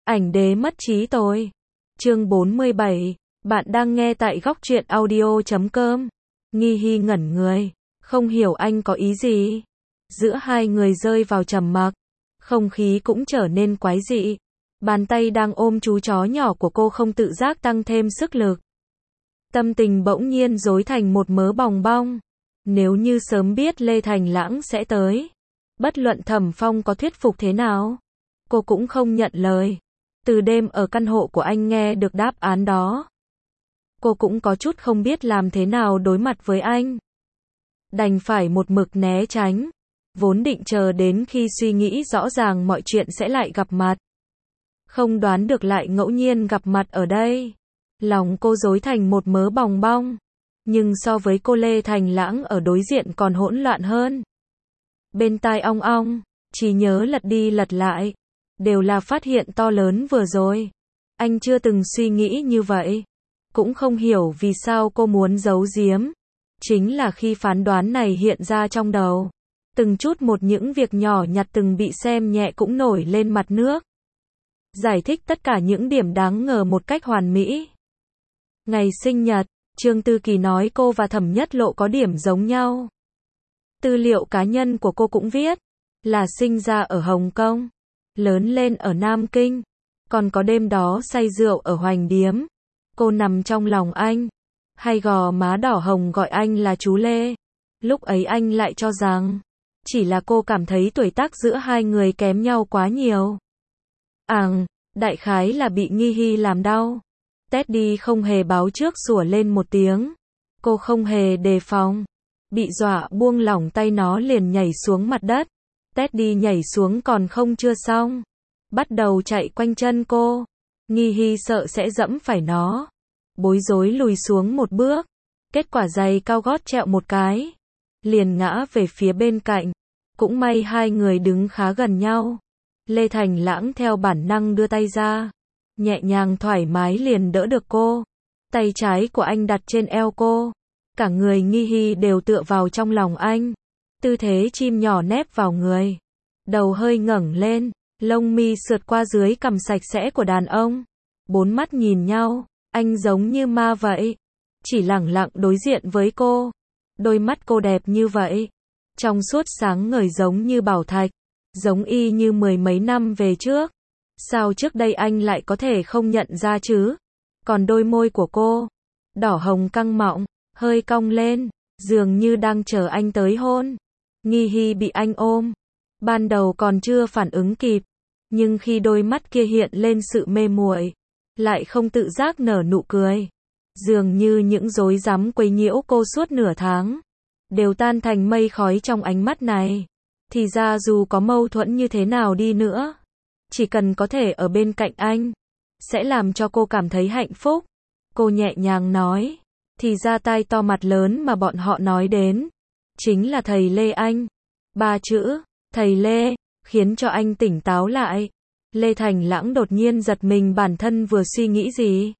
Ảnh đế mất trí tôi. Chương 47. Bạn đang nghe tại góc truyện audio.com. Nghi Hy ngẩn người, không hiểu anh có ý gì. Giữa hai người rơi vào trầm mặc, không khí cũng trở nên quái dị. Bàn tay đang ôm chú chó nhỏ của cô không tự giác tăng thêm sức lực. Tâm tình bỗng nhiên rối thành một mớ bòng bong. Nếu như sớm biết Lê Thành Lãng sẽ tới, bất luận Thẩm Phong có thuyết phục thế nào, cô cũng không nhận lời. Từ đêm ở căn hộ của anh nghe được đáp án đó, cô cũng có chút không biết làm thế nào đối mặt với anh. Đành phải một mực né tránh, vốn định chờ đến khi suy nghĩ rõ ràng mọi chuyện sẽ lại gặp mặt. Không đoán được lại ngẫu nhiên gặp mặt ở đây. Lòng cô rối thành một mớ bòng bong, nhưng so với cô Lê Thành Lãng ở đối diện còn hỗn loạn hơn. Bên tai ong ong, trí nhớ lật đi lật lại, đều là phát hiện to lớn vừa rồi. Anh chưa từng suy nghĩ như vậy, cũng không hiểu vì sao cô muốn giấu giếm. Chính là khi phán đoán này hiện ra trong đầu, từng chút một những việc nhỏ nhặt từng bị xem nhẹ cũng nổi lên mặt nước. Giải thích tất cả những điểm đáng ngờ một cách hoàn mỹ. Ngày sinh nhật, Trương Tư Kỳ nói cô và Thẩm Nhất Lộ có điểm giống nhau. Tư liệu cá nhân của cô cũng viết là sinh ra ở Hồng Kông, lớn lên ở Nam Kinh, còn có đêm đó say rượu ở Hoành Điếm. Cô nằm trong lòng anh, hay gò má đỏ hồng gọi anh là chú Lê. Lúc ấy anh lại cho rằng chỉ là cô cảm thấy tuổi tác giữa hai người kém nhau quá nhiều. Đại khái là bị Nghi Hy làm đau. Teddy không hề báo trước sủa lên một tiếng. Cô không hề đề phòng, bị dọa buông lỏng tay nó liền nhảy xuống mặt đất. Teddy nhảy xuống còn không chưa xong, bắt đầu chạy quanh chân cô. Nghi Hy sợ sẽ dẫm phải nó, bối rối lùi xuống một bước. Kết quả giày cao gót trẹo một cái, liền ngã về phía bên cạnh. Cũng may hai người đứng khá gần nhau. Lê Thành Lãng theo bản năng đưa tay ra, nhẹ nhàng thoải mái liền đỡ được cô. Tay trái của anh đặt trên eo cô. Cả người Nghi Hy đều tựa vào trong lòng anh. Tư thế chim nhỏ nép vào người. Đầu hơi ngẩng lên, lông mi sượt qua dưới cằm sạch sẽ của đàn ông. Bốn mắt nhìn nhau, anh giống như ma vậy. Chỉ lẳng lặng đối diện với cô. Đôi mắt cô đẹp như vậy, trong suốt sáng ngời giống như bảo thạch, giống y như mười mấy năm về trước. Sao trước đây anh lại có thể không nhận ra chứ? Còn đôi môi của cô, đỏ hồng căng mọng, hơi cong lên, dường như đang chờ anh tới hôn. Nghi Hy bị anh ôm, ban đầu còn chưa phản ứng kịp, nhưng khi đôi mắt kia hiện lên sự mê muội, lại không tự giác nở nụ cười. Dường như những rối rắm quấy nhiễu cô suốt nửa tháng, đều tan thành mây khói trong ánh mắt này. Thì ra dù có mâu thuẫn như thế nào đi nữa, chỉ cần có thể ở bên cạnh anh, sẽ làm cho cô cảm thấy hạnh phúc. Cô nhẹ nhàng nói, thì ra tai to mặt lớn mà bọn họ nói đến, chính là thầy Lê anh. Ba chữ, thầy Lê, khiến cho anh tỉnh táo lại. Lê Thành Lãng đột nhiên giật mình bản thân vừa suy nghĩ gì.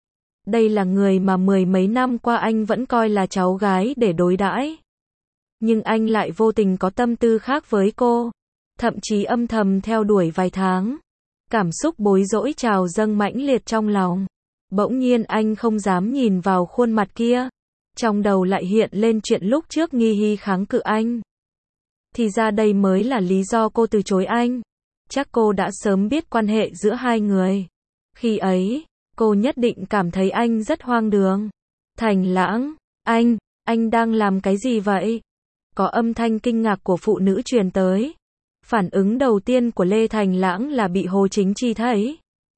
Đây là người mà mười mấy năm qua anh vẫn coi là cháu gái để đối đãi. Nhưng anh lại vô tình có tâm tư khác với cô. Thậm chí âm thầm theo đuổi vài tháng. Cảm xúc bối rối trào dâng mãnh liệt trong lòng. Bỗng nhiên anh không dám nhìn vào khuôn mặt kia. Trong đầu lại hiện lên chuyện lúc trước Nghi Hy kháng cự anh. Thì ra đây mới là lý do cô từ chối anh. Chắc cô đã sớm biết quan hệ giữa hai người. Khi ấy, cô nhất định cảm thấy anh rất hoang đường. Thành Lãng, anh đang làm cái gì vậy? Có âm thanh kinh ngạc của phụ nữ truyền tới. Phản ứng đầu tiên của Lê Thành Lãng là bị Hồ Chính Chi thấy.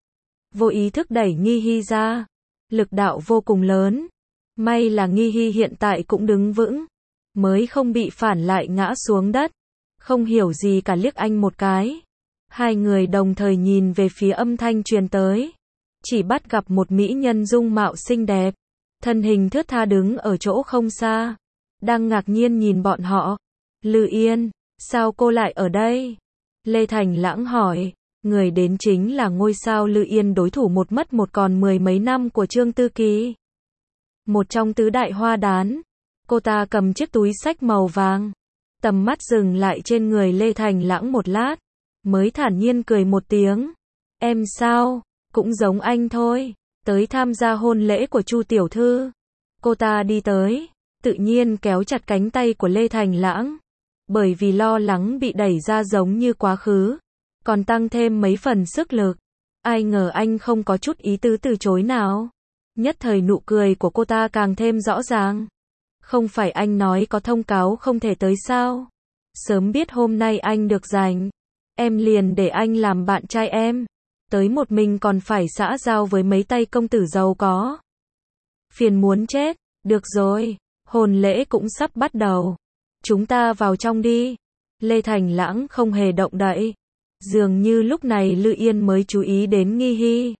Vô ý thức đẩy Nghi Hy ra. Lực đạo vô cùng lớn. May là Nghi Hy hiện tại cũng đứng vững, mới không bị phản lại ngã xuống đất. Không hiểu gì cả liếc anh một cái. Hai người đồng thời nhìn về phía âm thanh truyền tới. Chỉ bắt gặp một mỹ nhân dung mạo xinh đẹp, thân hình thướt tha đứng ở chỗ không xa, đang ngạc nhiên nhìn bọn họ. Lư Yên, sao cô lại ở đây? Lê Thành Lãng hỏi. Người đến chính là ngôi sao Lư Yên, đối thủ một mất một còn mười mấy năm của Trương Tư Kỳ. Một trong tứ đại hoa đán. Cô ta cầm chiếc túi xách màu vàng. Tầm mắt dừng lại trên người Lê Thành Lãng một lát, mới thản nhiên cười một tiếng. Em sao? Cũng giống anh thôi. Tới tham gia hôn lễ của Chu tiểu thư. Cô ta đi tới, tự nhiên kéo chặt cánh tay của Lê Thành Lãng. Bởi vì lo lắng bị đẩy ra giống như quá khứ, còn tăng thêm mấy phần sức lực. Ai ngờ anh không có chút ý tứ từ chối nào. Nhất thời nụ cười của cô ta càng thêm rõ ràng. Không phải anh nói có thông cáo không thể tới sao? Sớm biết hôm nay anh được rảnh, em liền để anh làm bạn trai em. Tới một mình còn phải xã giao với mấy tay công tử giàu có. Phiền muốn chết. Được rồi, hôn lễ cũng sắp bắt đầu. Chúng ta vào trong đi. Lê Thành Lãng không hề động đậy. Dường như lúc này Lư Yên mới chú ý đến Nghi Hy.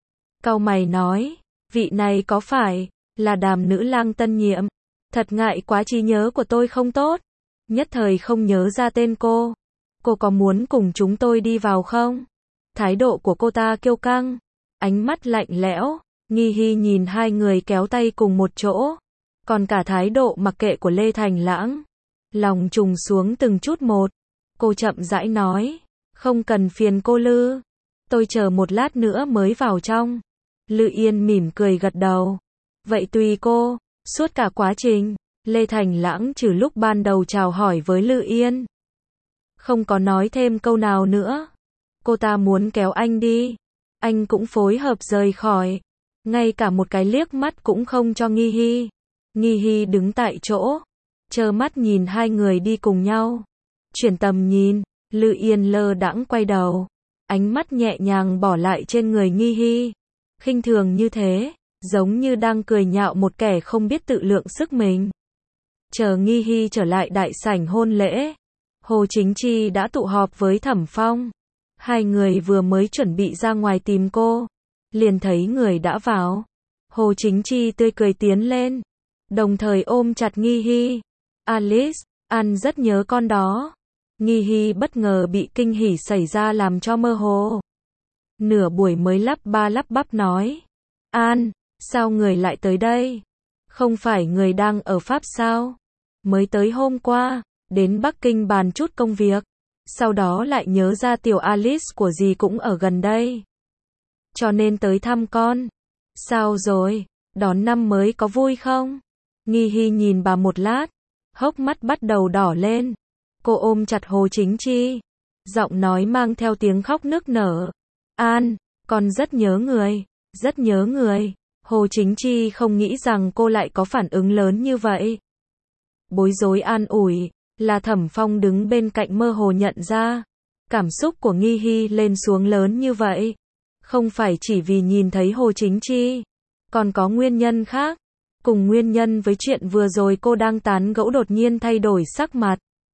Cau mày nói, vị này có phải là Đàm nữ lang tân nhiệm? Thật ngại quá, trí nhớ của tôi không tốt. Nhất thời không nhớ ra tên cô. Cô có muốn cùng chúng tôi đi vào không? Thái độ của cô ta kiêu căng, ánh mắt lạnh lẽo. Nghi Hy nhìn hai người kéo tay cùng một chỗ, còn cả thái độ mặc kệ của Lê Thành Lãng, lòng trùng xuống từng chút một. Cô chậm rãi nói, không cần phiền cô Lư, tôi chờ một lát nữa mới vào trong. Lư Yên mỉm cười gật đầu, vậy tùy cô. Suốt cả quá trình, Lê Thành Lãng trừ lúc ban đầu chào hỏi với Lư Yên, không có nói thêm câu nào nữa. Cô ta muốn kéo anh đi, anh cũng phối hợp rời khỏi. Ngay cả một cái liếc mắt cũng không cho Nghi Hy. Nghi Hy đứng tại chỗ, trơ mắt nhìn hai người đi cùng nhau. Chuyển tầm nhìn, Lư Yên lơ đãng quay đầu, ánh mắt nhẹ nhàng bỏ lại trên người Nghi Hy. Khinh thường như thế, giống như đang cười nhạo một kẻ không biết tự lượng sức mình. Chờ Nghi Hy trở lại đại sảnh hôn lễ, Hồ Chính Chi đã tụ họp với Thẩm Phong. Hai người vừa mới chuẩn bị ra ngoài tìm cô, liền thấy người đã vào. Hồ Chính Chi tươi cười tiến lên, đồng thời ôm chặt Nghi Hy. Alice, anh rất nhớ con đó. Nghi Hy bất ngờ bị kinh hỉ xảy ra làm cho mơ hồ. Nửa buổi mới lắp ba lắp bắp nói, An, sao người lại tới đây? Không phải người đang ở Pháp sao? Mới tới hôm qua, đến Bắc Kinh bàn chút công việc. Sau đó lại nhớ ra tiểu Alice của dì cũng ở gần đây, cho nên tới thăm con. Sao rồi, đón năm mới có vui không? Nghi Hy nhìn bà một lát, hốc mắt bắt đầu đỏ lên. Cô ôm chặt Hồ Chính Chi, giọng nói mang theo tiếng khóc nức nở. An, con rất nhớ người, rất nhớ người. Hồ Chính Chi không nghĩ rằng cô lại có phản ứng lớn như vậy. Bối rối an ủi, là Thẩm Phong đứng bên cạnh mơ hồ nhận ra. Cảm xúc của Nghi Hy lên xuống lớn như vậy. Không phải chỉ vì nhìn thấy Hồ Chính Chi, còn có nguyên nhân khác. Cùng nguyên nhân với chuyện vừa rồi cô đang tán gẫu đột nhiên thay đổi sắc mặt.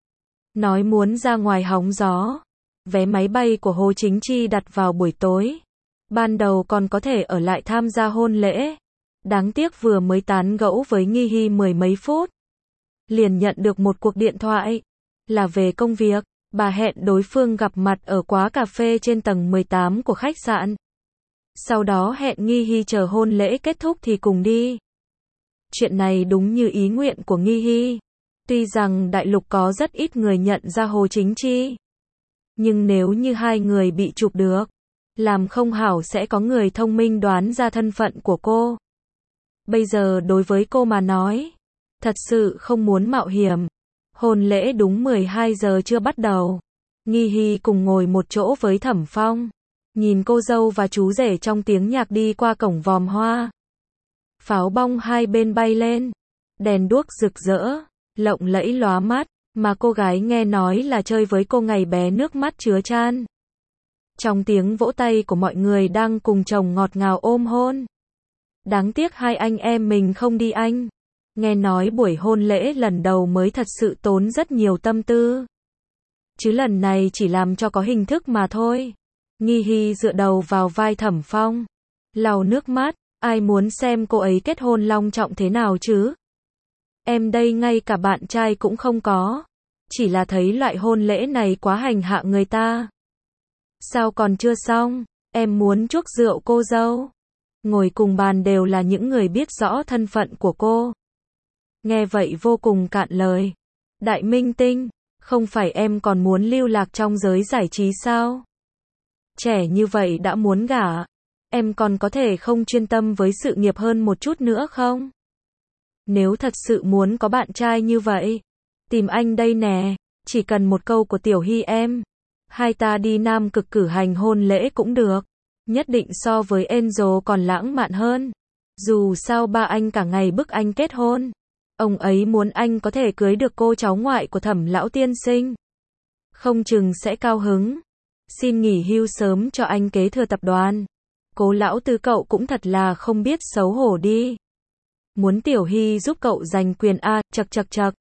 Nói muốn ra ngoài hóng gió. Vé máy bay của Hồ Chính Chi đặt vào buổi tối. Ban đầu còn có thể ở lại tham gia hôn lễ. Đáng tiếc vừa mới tán gẫu với Nghi Hy 10 mấy phút, liền nhận được một cuộc điện thoại. Là về công việc. Bà hẹn đối phương gặp mặt ở quán cà phê trên tầng 18 của khách sạn. Sau đó hẹn Nghi Hy chờ hôn lễ kết thúc thì cùng đi. Chuyện này đúng như ý nguyện của Nghi Hy. Tuy rằng đại lục có rất ít người nhận ra Hồ Chính Chi, nhưng nếu như hai người bị chụp được, làm không hảo sẽ có người thông minh đoán ra thân phận của cô. Bây giờ đối với cô mà nói, thật sự không muốn mạo hiểm. Hôn lễ đúng 12 giờ chưa bắt đầu. Nghi Hy cùng ngồi một chỗ với Thẩm Phong, nhìn cô dâu và chú rể trong tiếng nhạc đi qua cổng vòm hoa. Pháo bong hai bên bay lên, đèn đuốc rực rỡ, lộng lẫy lóa mắt, mà cô gái nghe nói là chơi với cô ngày bé nước mắt chứa chan. Trong tiếng vỗ tay của mọi người đang cùng chồng ngọt ngào ôm hôn. Đáng tiếc hai anh em mình không đi anh. Nghe nói buổi hôn lễ lần đầu mới thật sự tốn rất nhiều tâm tư. Chứ lần này chỉ làm cho có hình thức mà thôi. Nghi Hy dựa đầu vào vai Thẩm Phong, lau nước mắt, ai muốn xem cô ấy kết hôn long trọng thế nào chứ? Em đây ngay cả bạn trai cũng không có. Chỉ là thấy loại hôn lễ này quá hành hạ người ta. Sao còn chưa xong? Em muốn chuốc rượu cô dâu. Ngồi cùng bàn đều là những người biết rõ thân phận của cô. Nghe vậy vô cùng cạn lời. Đại minh tinh, không phải em còn muốn lưu lạc trong giới giải trí sao? Trẻ như vậy đã muốn gả. Em còn có thể không chuyên tâm với sự nghiệp hơn một chút nữa không? Nếu thật sự muốn có bạn trai như vậy, tìm anh đây nè, chỉ cần một câu của Tiểu Hy em. Hai ta đi Nam Cực cử hành hôn lễ cũng được. Nhất định so với Angel còn lãng mạn hơn. Dù sao ba anh cả ngày bức anh kết hôn. Ông ấy muốn anh có thể cưới được cô cháu ngoại của Thẩm lão tiên sinh. Không chừng sẽ cao hứng. Xin nghỉ hưu sớm cho anh kế thừa tập đoàn. Cố lão tư cậu cũng thật là không biết xấu hổ đi. Muốn Tiểu Hy giúp cậu giành quyền a, chậc chậc chậc.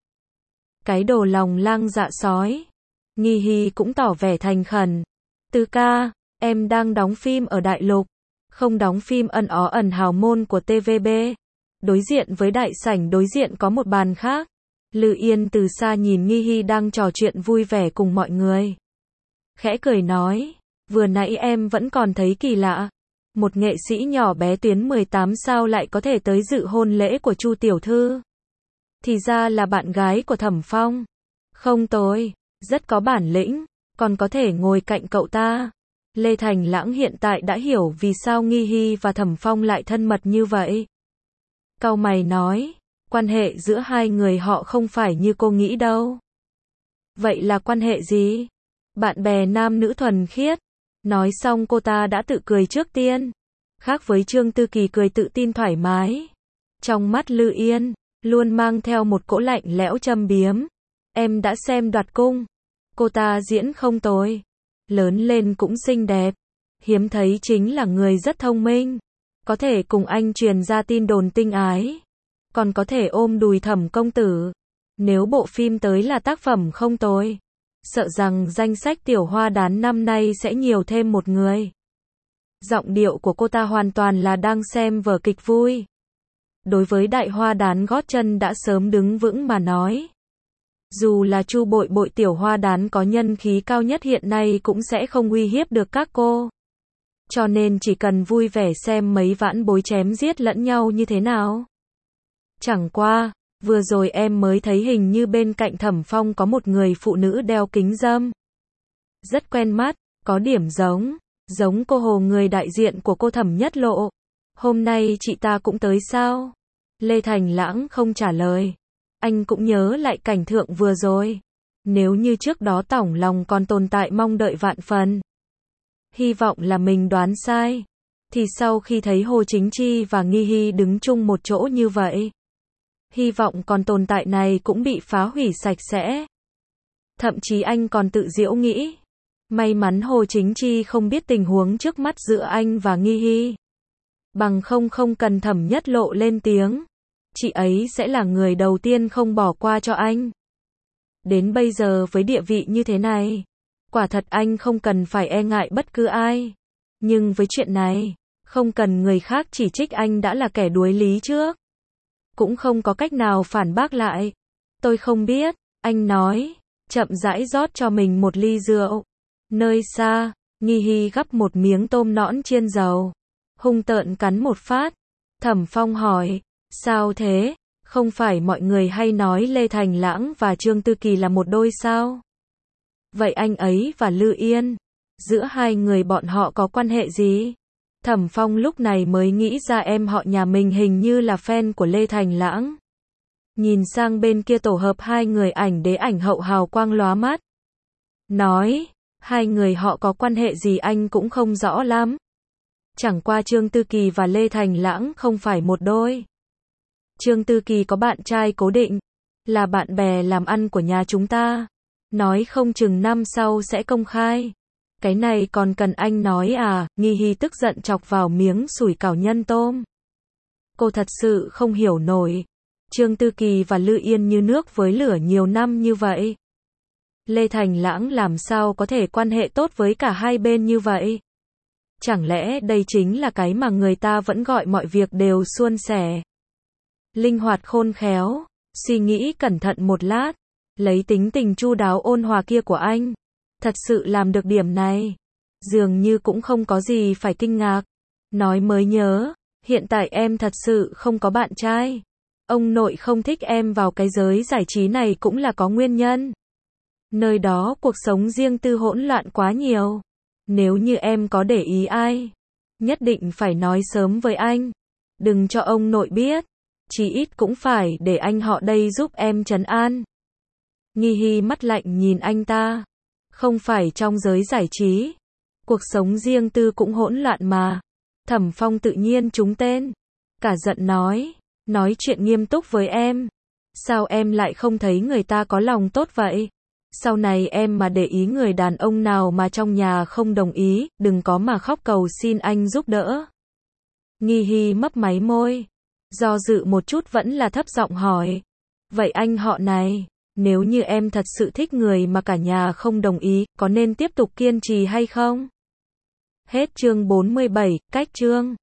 Cái đồ lòng lang dạ sói. Nghi Hy cũng tỏ vẻ thành khẩn. Tư ca, em đang đóng phim ở Đại Lục, không đóng phim ẩn ó ẩn hào môn của TVB. Đối diện với đại sảnh đối diện có một bàn khác. Lư Yên từ xa nhìn Nghi Hy đang trò chuyện vui vẻ cùng mọi người. Khẽ cười nói, vừa nãy em vẫn còn thấy kỳ lạ. Một nghệ sĩ nhỏ bé tuyến 18 sao lại có thể tới dự hôn lễ của Chu tiểu thư. Thì ra là bạn gái của Thẩm Phong. Không tồi, rất có bản lĩnh, còn có thể ngồi cạnh cậu ta. Lê Thành Lãng hiện tại đã hiểu vì sao Nghi Hy và Thẩm Phong lại thân mật như vậy. Cau mày nói, quan hệ giữa hai người họ không phải như cô nghĩ đâu. Vậy là quan hệ gì? Bạn bè nam nữ thuần khiết. Nói xong cô ta đã tự cười trước tiên. Khác với Trương Tư Kỳ cười tự tin thoải mái. Trong mắt Lư Yên, luôn mang theo một cỗ lạnh lẽo châm biếm. Em đã xem Đoạt Cung. Cô ta diễn không tồi. Lớn lên cũng xinh đẹp. Hiếm thấy chính là người rất thông minh. Có thể cùng anh truyền ra tin đồn tinh ái. Còn có thể ôm đùi Thẩm công tử. Nếu bộ phim tới là tác phẩm không tồi, sợ rằng danh sách tiểu hoa đán năm nay sẽ nhiều thêm một người. Giọng điệu của cô ta hoàn toàn là đang xem vở kịch vui. Đối với đại hoa đán gót chân đã sớm đứng vững mà nói. Dù là Chu Bội Bội tiểu hoa đán có nhân khí cao nhất hiện nay cũng sẽ không uy hiếp được các cô. Cho nên chỉ cần vui vẻ xem mấy vãn bối chém giết lẫn nhau như thế nào. Chẳng qua, vừa rồi em mới thấy hình như bên cạnh Thẩm Phong có một người phụ nữ đeo kính râm. Rất quen mắt, có điểm giống cô Hồ người đại diện của cô Thẩm Nhất Lộ. Hôm nay chị ta cũng tới sao? Lê Thành Lãng không trả lời. Anh cũng nhớ lại cảnh tượng vừa rồi. Nếu như trước đó tỏng lòng còn tồn tại mong đợi vạn phần. Hy vọng là mình đoán sai. Thì sau khi thấy Hồ Chính Chi và Nghi Hy đứng chung một chỗ như vậy, hy vọng còn tồn tại này cũng bị phá hủy sạch sẽ. Thậm chí anh còn tự giễu nghĩ. May mắn Hồ Chính Chi không biết tình huống trước mắt giữa anh và Nghi Hy. Bằng không cần Thẩm Nhất Lộ lên tiếng. Chị ấy sẽ là người đầu tiên không bỏ qua cho anh. Đến bây giờ với địa vị như thế này, quả thật anh không cần phải e ngại bất cứ ai. Nhưng với chuyện này, không cần người khác chỉ trích anh đã là kẻ đuối lý trước. Cũng không có cách nào phản bác lại. Tôi không biết, anh nói, chậm rãi rót cho mình một ly rượu. Nơi xa, Nghi Hy gắp một miếng tôm nõn chiên dầu, hung tợn cắn một phát. Thẩm Phong hỏi, sao thế? Không phải mọi người hay nói Lê Thành Lãng và Trương Tư Kỳ là một đôi sao? Vậy anh ấy và Lư Yên, giữa hai người bọn họ có quan hệ gì? Thẩm Phong lúc này mới nghĩ ra em họ nhà mình hình như là fan của Lê Thành Lãng. Nhìn sang bên kia tổ hợp hai người ảnh đế ảnh hậu hào quang lóa mắt. Nói, hai người họ có quan hệ gì anh cũng không rõ lắm. Chẳng qua Trương Tư Kỳ và Lê Thành Lãng không phải một đôi. Trương Tư Kỳ có bạn trai cố định, là bạn bè làm ăn của nhà chúng ta. Nói không chừng năm sau sẽ công khai. Cái này còn cần anh nói à? Nghi Hy tức giận chọc vào miếng sủi cảo nhân tôm. Cô thật sự không hiểu nổi. Trương Tư Kỳ và Lư Yên như nước với lửa nhiều năm như vậy. Lê Thành Lãng làm sao có thể quan hệ tốt với cả hai bên như vậy? Chẳng lẽ đây chính là cái mà người ta vẫn gọi mọi việc đều suôn sẻ? Linh hoạt khôn khéo, suy nghĩ cẩn thận một lát, lấy tính tình chu đáo ôn hòa kia của anh, thật sự làm được điểm này, dường như cũng không có gì phải kinh ngạc. Nói mới nhớ, hiện tại em thật sự không có bạn trai. Ông nội không thích em vào cái giới giải trí này cũng là có nguyên nhân. Nơi đó cuộc sống riêng tư hỗn loạn quá nhiều. Nếu như em có để ý ai, nhất định phải nói sớm với anh. Đừng cho ông nội biết. Chí ít cũng phải để anh họ đây giúp em trấn an. Nghi Hy mắt lạnh nhìn anh ta. Không phải trong giới giải trí, cuộc sống riêng tư cũng hỗn loạn mà. Thẩm Phong tự nhiên trúng tên. Cả giận nói chuyện nghiêm túc với em. Sao em lại không thấy người ta có lòng tốt vậy? Sau này em mà để ý người đàn ông nào mà trong nhà không đồng ý, đừng có mà khóc cầu xin anh giúp đỡ. Nghi Hy mấp máy môi, do dự một chút vẫn là thấp giọng hỏi. Vậy anh họ này, nếu như em thật sự thích người mà cả nhà không đồng ý, có nên tiếp tục kiên trì hay không? Hết chương 47, cách chương.